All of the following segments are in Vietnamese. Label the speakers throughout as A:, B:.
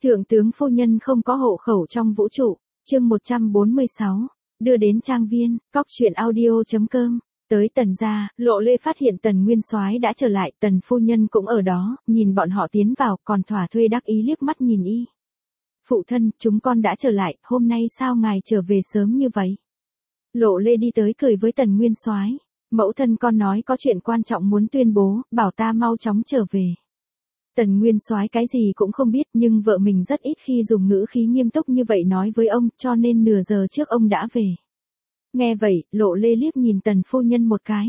A: Thượng tướng phu nhân không có hộ khẩu trong vũ trụ, chương 146, đưa đến trang viên, cóc truyện audio.com. Tới Tần gia, Lộ Lê phát hiện Tần Nguyên Soái đã trở lại, Tần phu nhân cũng ở đó, nhìn bọn họ tiến vào, còn thỏa thuê đắc ý liếc mắt nhìn y. Phụ thân, chúng con đã trở lại, hôm nay sao ngài trở về sớm như vậy? Lộ Lê đi tới cười với Tần Nguyên Soái, mẫu thân con nói có chuyện quan trọng muốn tuyên bố, bảo ta mau chóng trở về. Tần Nguyên Soái cái gì cũng không biết, nhưng vợ mình rất ít khi dùng ngữ khí nghiêm túc như vậy nói với ông, cho nên nửa giờ trước ông đã về. Nghe vậy, Lộ Lê liếc nhìn Tần phu nhân một cái.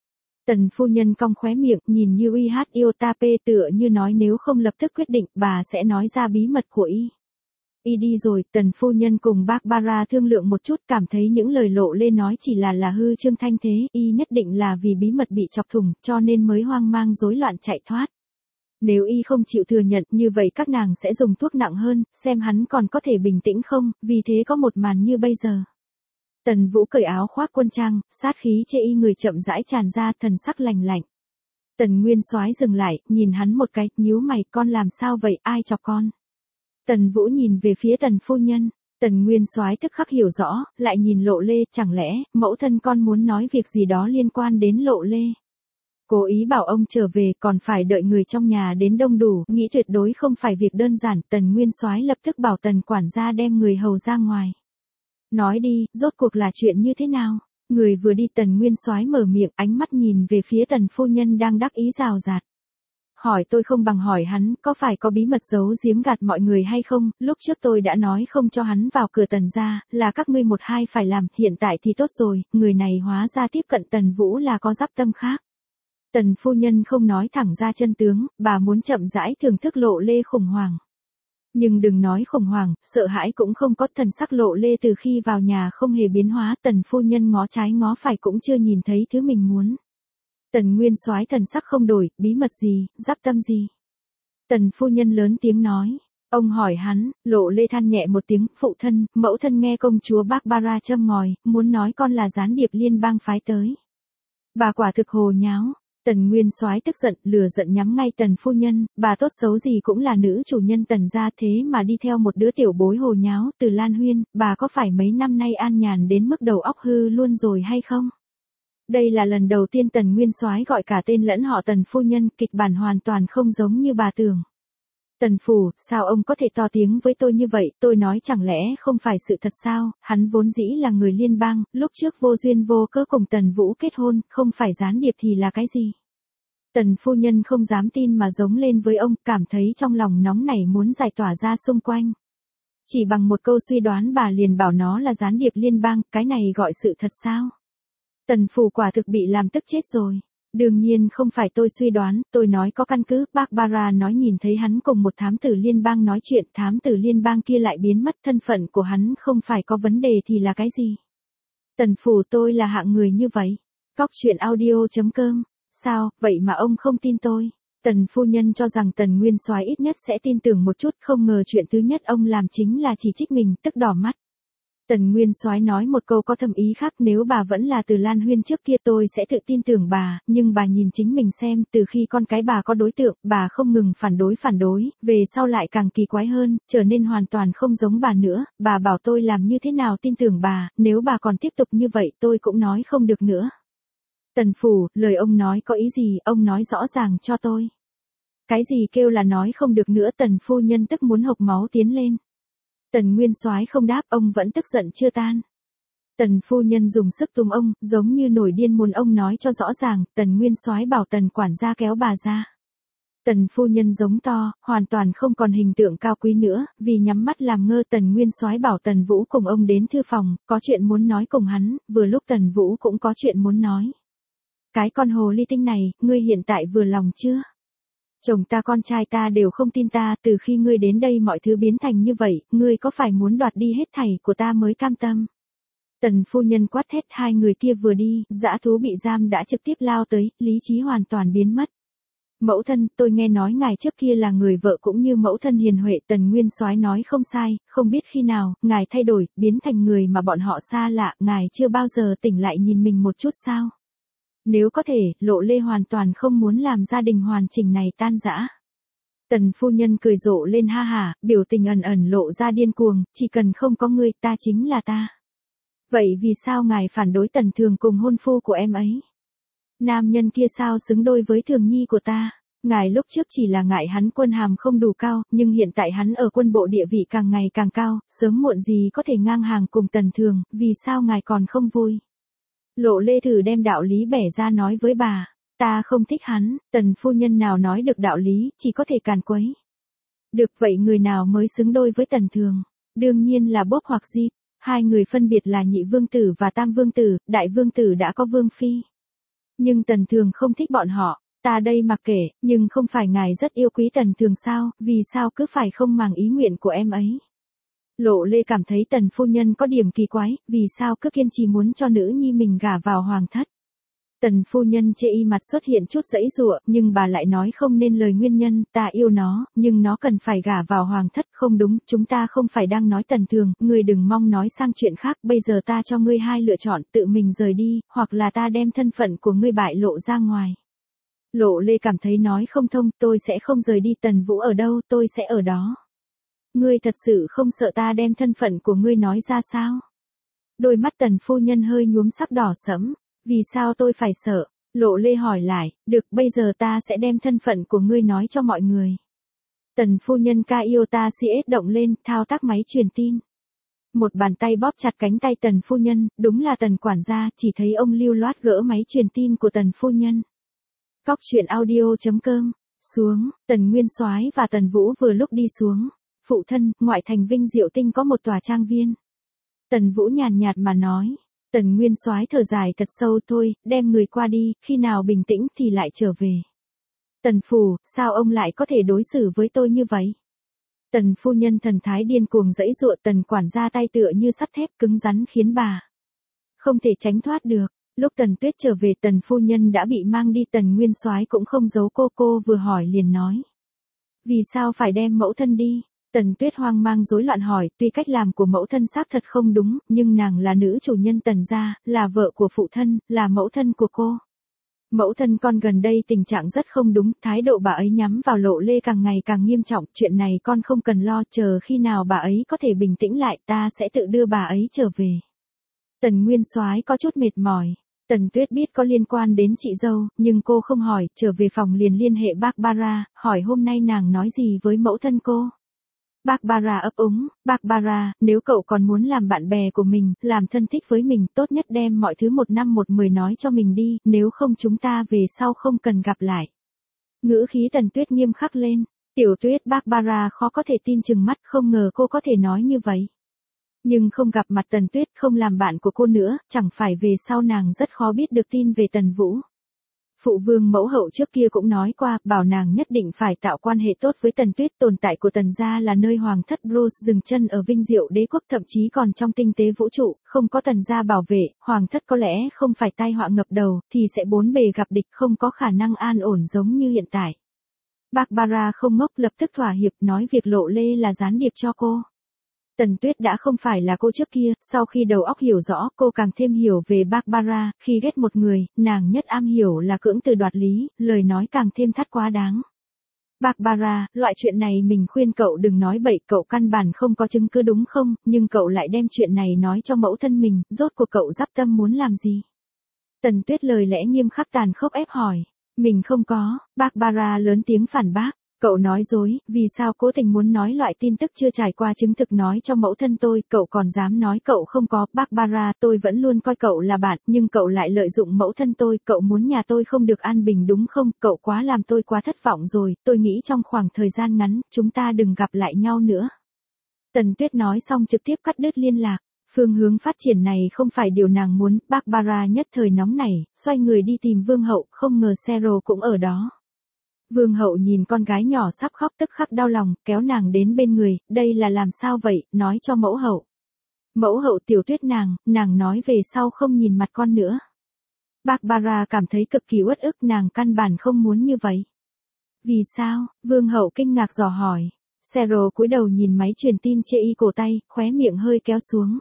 A: Tần phu nhân cong khóe miệng, nhìn như uy hát yêu ta pê, tựa như nói nếu không lập tức quyết định, bà sẽ nói ra bí mật của y. Y đi rồi, Tần phu nhân cùng Barbara thương lượng một chút, cảm thấy những lời Lộ Lê nói chỉ là hư trương thanh thế, y nhất định là vì bí mật bị chọc thủng, cho nên mới hoang mang rối loạn chạy thoát. Nếu y không chịu thừa nhận, như vậy các nàng sẽ dùng thuốc nặng hơn, xem hắn còn có thể bình tĩnh không, vì thế có một màn như bây giờ. Tần Vũ cởi áo khoác quân trang, sát khí chê y người chậm rãi tràn ra, thần sắc lạnh lạnh. Tần Nguyên Soái dừng lại, nhìn hắn một cái, nhíu mày, con làm sao vậy, ai chọc con? Tần Vũ nhìn về phía Tần phu nhân, Tần Nguyên Soái tức khắc hiểu rõ, lại nhìn Lộ Lê, chẳng lẽ, mẫu thân con muốn nói việc gì đó liên quan đến Lộ Lê? Cố ý bảo ông trở về, còn phải đợi người trong nhà đến đông đủ, nghĩ tuyệt đối không phải việc đơn giản, Tần Nguyên Soái lập tức bảo Tần quản gia đem người hầu ra ngoài. Nói đi, rốt cuộc là chuyện như thế nào? Người vừa đi, Tần Nguyên Soái mở miệng, ánh mắt nhìn về phía Tần phu nhân đang đắc ý rào rạt. Hỏi tôi không bằng hỏi hắn, có phải có bí mật giấu giếm gạt mọi người hay không? Lúc trước tôi đã nói không cho hắn vào cửa Tần gia, là các ngươi một hai phải làm, hiện tại thì tốt rồi, người này hóa ra tiếp cận Tần Vũ là có dắp tâm khác. Tần phu nhân không nói thẳng ra chân tướng, bà muốn chậm rãi thưởng thức Lộ Lê khủng hoảng. Nhưng đừng nói khủng hoảng, sợ hãi cũng không có, thần sắc Lộ Lê từ khi vào nhà không hề biến hóa, Tần phu nhân ngó trái ngó phải cũng chưa nhìn thấy thứ mình muốn. Tần Nguyên Soái thần sắc không đổi, bí mật gì, dắp tâm gì? Tần phu nhân lớn tiếng nói. Ông hỏi hắn, Lộ Lê than nhẹ một tiếng, phụ thân, mẫu thân nghe công chúa Barbara châm ngòi, muốn nói con là gián điệp liên bang phái tới. Bà quả thực hồ nháo. Tần Nguyên Soái tức giận, lửa giận nhắm ngay Tần phu nhân, bà tốt xấu gì cũng là nữ chủ nhân Tần gia, thế mà đi theo một đứa tiểu bối hồ nháo, Từ Lan Huyên, bà có phải mấy năm nay an nhàn đến mức đầu óc hư luôn rồi hay không? Đây là lần đầu tiên Tần Nguyên Soái gọi cả tên lẫn họ Tần phu nhân, kịch bản hoàn toàn không giống như bà tưởng. Tần phủ, sao ông có thể to tiếng với tôi như vậy, tôi nói chẳng lẽ không phải sự thật sao, hắn vốn dĩ là người liên bang, lúc trước vô duyên vô cớ cùng Tần Vũ kết hôn, không phải gián điệp thì là cái gì? Tần phu nhân không dám tin mà giống lên với ông, cảm thấy trong lòng nóng nảy muốn giải tỏa ra xung quanh. Chỉ bằng một câu suy đoán bà liền bảo nó là gián điệp liên bang, cái này gọi sự thật sao? Tần phủ quả thực bị làm tức chết rồi. Đương nhiên không phải tôi suy đoán, tôi nói có căn cứ, Barbara nói nhìn thấy hắn cùng một thám tử liên bang nói chuyện, thám tử liên bang kia lại biến mất, thân phận của hắn không phải có vấn đề thì là cái gì? Tần phủ tôi là hạng người như vậy. Cóc truyện audio.com. Sao, vậy mà ông không tin tôi? Tần phu nhân cho rằng Tần Nguyên Soái ít nhất sẽ tin tưởng một chút, không ngờ chuyện thứ nhất ông làm chính là chỉ trích mình, tức đỏ mắt. Tần Nguyên Soái nói một câu có thâm ý khác, nếu bà vẫn là Từ Lan Huyên trước kia tôi sẽ tự tin tưởng bà, nhưng bà nhìn chính mình xem, từ khi con cái bà có đối tượng, bà không ngừng phản đối, về sau lại càng kỳ quái hơn, trở nên hoàn toàn không giống bà nữa, bà bảo tôi làm như thế nào tin tưởng bà, nếu bà còn tiếp tục như vậy tôi cũng nói không được nữa. Tần phủ, lời ông nói có ý gì, ông nói rõ ràng cho tôi. Cái gì kêu là nói không được nữa, Tần phu nhân tức muốn hộc máu tiến lên. Tần Nguyên Soái không đáp, ông vẫn tức giận chưa tan. Tần phu nhân dùng sức tung ông, giống như nổi điên muốn ông nói cho rõ ràng, Tần Nguyên Soái bảo Tần quản gia kéo bà ra. Tần phu nhân giống to, hoàn toàn không còn hình tượng cao quý nữa, vì nhắm mắt làm ngơ, Tần Nguyên Soái bảo Tần Vũ cùng ông đến thư phòng, có chuyện muốn nói cùng hắn, vừa lúc Tần Vũ cũng có chuyện muốn nói. Cái con hồ ly tinh này, ngươi hiện tại vừa lòng chưa? Chồng ta con trai ta đều không tin ta, từ khi ngươi đến đây mọi thứ biến thành như vậy, ngươi có phải muốn đoạt đi hết thảy của ta mới cam tâm? Tần phu nhân quát thét, hai người kia vừa đi, dã thú bị giam đã trực tiếp lao tới, lý trí hoàn toàn biến mất. Mẫu thân, tôi nghe nói ngài trước kia là người vợ cũng như mẫu thân hiền huệ, Tần Nguyên Soái nói không sai, không biết khi nào, ngài thay đổi, biến thành người mà bọn họ xa lạ, ngài chưa bao giờ tỉnh lại nhìn mình một chút sao? Nếu có thể, Lộ Lê hoàn toàn không muốn làm gia đình hoàn chỉnh này tan rã. Tần phu nhân cười rộ lên ha hả, biểu tình ẩn ẩn lộ ra điên cuồng, chỉ cần không có ngươi, ta chính là ta. Vậy vì sao ngài phản đối Tần Thường cùng hôn phu của em ấy? Nam nhân kia sao xứng đôi với Thường nhi của ta? Ngài lúc trước chỉ là ngại hắn quân hàm không đủ cao, nhưng hiện tại hắn ở quân bộ địa vị càng ngày càng cao, sớm muộn gì có thể ngang hàng cùng Tần Thường, vì sao ngài còn không vui? Lộ Lê thử đem đạo lý bẻ ra nói với bà. Ta không thích hắn, Tần phu nhân nào nói được đạo lý, chỉ có thể càn quấy. Được vậy người nào mới xứng đôi với Tần Thường? Đương nhiên là Bốp hoặc Diệp. Hai người phân biệt là nhị vương tử và tam vương tử, đại vương tử đã có vương phi. Nhưng Tần Thường không thích bọn họ, ta đây mặc kệ, nhưng không phải ngài rất yêu quý Tần Thường sao, vì sao cứ phải không màng ý nguyện của em ấy? Lộ Lê cảm thấy Tần phu nhân có điểm kỳ quái, vì sao cứ kiên trì muốn cho nữ nhi mình gả vào hoàng thất. Tần phu nhân chê y mặt xuất hiện chút giãy giụa, nhưng bà lại nói không nên lời nguyên nhân, ta yêu nó, nhưng nó cần phải gả vào hoàng thất, không đúng, chúng ta không phải đang nói Tần Thường, ngươi đừng mong nói sang chuyện khác, bây giờ ta cho ngươi hai lựa chọn, tự mình rời đi, hoặc là ta đem thân phận của ngươi bại lộ ra ngoài. Lộ Lê cảm thấy nói không thông, tôi sẽ không rời đi, Tần Vũ ở đâu, tôi sẽ ở đó. Ngươi thật sự không sợ ta đem thân phận của ngươi nói ra sao? Đôi mắt Tần phu nhân hơi nhuốm sắc đỏ sẫm. Vì sao tôi phải sợ? Lộ Lê hỏi lại, được bây giờ ta sẽ đem thân phận của ngươi nói cho mọi người. Tần phu nhân ca yêu ta CS động lên, thao tác máy truyền tin. Một bàn tay bóp chặt cánh tay Tần phu nhân, đúng là Tần quản gia, chỉ thấy ông lưu loát gỡ máy truyền tin của Tần phu nhân. Cóc truyện audio.com, xuống, Tần Nguyên Soái và Tần Vũ vừa lúc đi xuống. Phụ thân, ngoại thành Vinh Diệu Tinh có một tòa trang viên. Tần Vũ nhàn nhạt mà nói. Tần Nguyên Soái thở dài thật sâu, thôi, đem người qua đi, khi nào bình tĩnh thì lại trở về. Tần phủ, sao ông lại có thể đối xử với tôi như vậy? Tần phu nhân thần thái điên cuồng giãy giụa, Tần quản gia tay tựa như sắt thép cứng rắn khiến bà không thể tránh thoát được. Lúc Tần Tuyết trở về, Tần phu nhân đã bị mang đi, Tần Nguyên Soái cũng không giấu cô vừa hỏi liền nói. Vì sao phải đem mẫu thân đi? Tần Tuyết hoang mang rối loạn hỏi, tuy cách làm của mẫu thân xác thật không đúng, nhưng nàng là nữ chủ nhân Tần gia, là vợ của phụ thân, là mẫu thân của cô. Mẫu thân con gần đây tình trạng rất không đúng, thái độ bà ấy nhắm vào Lộ Lê càng ngày càng nghiêm trọng, chuyện này con không cần lo, chờ khi nào bà ấy có thể bình tĩnh lại, ta sẽ tự đưa bà ấy trở về. Tần Nguyên Soái có chút mệt mỏi. Tần Tuyết biết có liên quan đến chị dâu, nhưng cô không hỏi, trở về phòng liền liên hệ Barbara, hỏi hôm nay nàng nói gì với mẫu thân cô. Barbara ấp úng, Barbara, nếu cậu còn muốn làm bạn bè của mình, làm thân thích với mình, tốt nhất đem mọi thứ 1 5 1 10 nói cho mình đi, nếu không chúng ta về sau không cần gặp lại. Ngữ khí Tần Tuyết nghiêm khắc lên, Tiểu Tuyết, Barbara khó có thể tin chừng mắt, không ngờ cô có thể nói như vậy. Nhưng không gặp mặt Tần Tuyết, không làm bạn của cô nữa, chẳng phải về sau nàng rất khó biết được tin về Tần Vũ. Phụ vương mẫu hậu trước kia cũng nói qua, bảo nàng nhất định phải tạo quan hệ tốt với Tần Tuyết, tồn tại của Tần gia là nơi hoàng thất Rose dừng chân ở vinh diệu đế quốc, thậm chí còn trong tinh tế vũ trụ, không có Tần gia bảo vệ, hoàng thất có lẽ không phải tai họa ngập đầu, thì sẽ bốn bề gặp địch, không có khả năng an ổn giống như hiện tại. Barbara không ngốc, lập tức thỏa hiệp, nói việc Lộ Lê là gián điệp cho cô. Tần Tuyết đã không phải là cô trước kia, sau khi đầu óc hiểu rõ, cô càng thêm hiểu về Barbara, khi ghét một người, nàng nhất am hiểu là cưỡng từ đoạt lý, lời nói càng thêm thắt quá đáng. Barbara, loại chuyện này mình khuyên cậu đừng nói bậy, cậu căn bản không có chứng cứ đúng không, nhưng cậu lại đem chuyện này nói cho mẫu thân mình, rốt cuộc cậu dắp tâm muốn làm gì? Tần Tuyết lời lẽ nghiêm khắc tàn khốc ép hỏi. Mình không có, Barbara lớn tiếng phản bác. Cậu nói dối, vì sao cố tình muốn nói loại tin tức chưa trải qua chứng thực nói cho mẫu thân tôi, cậu còn dám nói cậu không có, Barbara, tôi vẫn luôn coi cậu là bạn, nhưng cậu lại lợi dụng mẫu thân tôi, cậu muốn nhà tôi không được an bình đúng không, cậu quá làm tôi quá thất vọng rồi, tôi nghĩ trong khoảng thời gian ngắn, chúng ta đừng gặp lại nhau nữa. Tần Tuyết nói xong trực tiếp cắt đứt liên lạc, phương hướng phát triển này không phải điều nàng muốn, Barbara nhất thời nóng nảy, xoay người đi tìm vương hậu, không ngờ Cheryl cũng ở đó. Vương hậu nhìn con gái nhỏ sắp khóc tức khắc đau lòng, kéo nàng đến bên người, đây là làm sao vậy, nói cho mẫu hậu. Mẫu hậu Tiểu Tuyết nàng nói về sau không nhìn mặt con nữa. Barbara cảm thấy cực kỳ uất ức, nàng căn bản không muốn như vậy. Vì sao, vương hậu kinh ngạc dò hỏi. Cheryl cúi đầu nhìn máy truyền tin chê y cổ tay, khóe miệng hơi kéo xuống.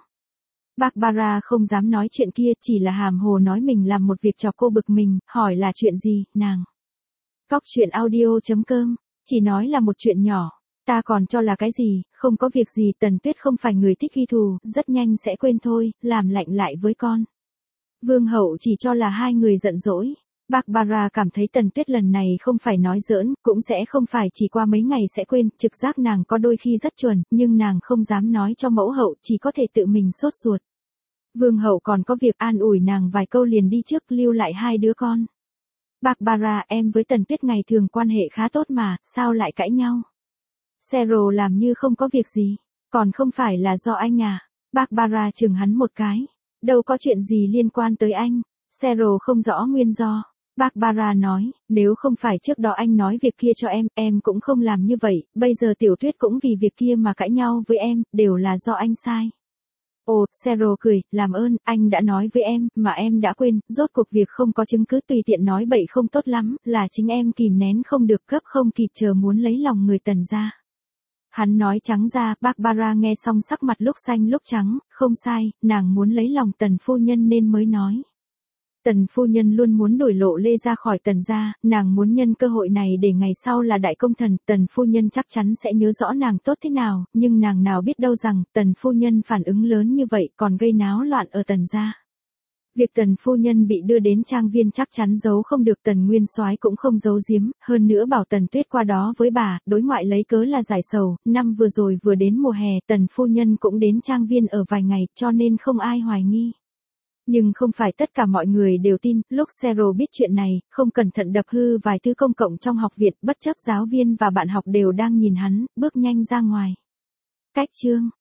A: Barbara không dám nói chuyện kia, chỉ là hàm hồ nói mình làm một việc cho cô bực mình, hỏi là chuyện gì, nàng. Cóc truyện audio.com Chỉ nói là một chuyện nhỏ. Ta còn cho là cái gì, không có việc gì, Tần Tuyết không phải người thích ghi thù, rất nhanh sẽ quên thôi, làm lạnh lại với con. Vương hậu chỉ cho là hai người giận dỗi. Barbara cảm thấy Tần Tuyết lần này không phải nói giỡn, cũng sẽ không phải chỉ qua mấy ngày sẽ quên, trực giác nàng có đôi khi rất chuẩn, nhưng nàng không dám nói cho mẫu hậu, chỉ có thể tự mình sốt ruột. Vương hậu còn có việc an ủi nàng vài câu liền đi trước, lưu lại hai đứa con. Barbara, em với Tần Tuyết ngày thường quan hệ khá tốt mà, sao lại cãi nhau? Cheryl làm như không có việc gì, còn không phải là do anh à? Barbara chừng hắn một cái. Đâu có chuyện gì liên quan tới anh. Cheryl không rõ nguyên do. Barbara nói, nếu không phải trước đó anh nói việc kia cho em cũng không làm như vậy, bây giờ Tiểu Tuyết cũng vì việc kia mà cãi nhau với em, đều là do anh sai. Ồ, Cheryl cười, làm ơn, anh đã nói với em, mà em đã quên, rốt cuộc việc không có chứng cứ tùy tiện nói bậy không tốt lắm, là chính em kìm nén không được, gấp không kịp chờ muốn lấy lòng người Tần gia. Hắn nói trắng ra, Barbara nghe xong sắc mặt lúc xanh lúc trắng, không sai, nàng muốn lấy lòng Tần phu nhân nên mới nói. Tần phu nhân luôn muốn đuổi Lộ Lê ra khỏi Tần gia, nàng muốn nhân cơ hội này để ngày sau là đại công thần, Tần phu nhân chắc chắn sẽ nhớ rõ nàng tốt thế nào, nhưng nàng nào biết đâu rằng, Tần phu nhân phản ứng lớn như vậy còn gây náo loạn ở Tần gia. Việc Tần phu nhân bị đưa đến trang viên chắc chắn giấu không được, Tần Nguyên Soái cũng không giấu giếm, hơn nữa bảo Tần Tuyết qua đó với bà, đối ngoại lấy cớ là giải sầu, năm vừa rồi vừa đến mùa hè, Tần phu nhân cũng đến trang viên ở vài ngày, cho nên không ai hoài nghi. Nhưng không phải tất cả mọi người đều tin, lúc Cheryl biết chuyện này, không cẩn thận đập hư vài thứ công cộng trong học viện, bất chấp giáo viên và bạn học đều đang nhìn hắn, bước nhanh ra ngoài. Cách chương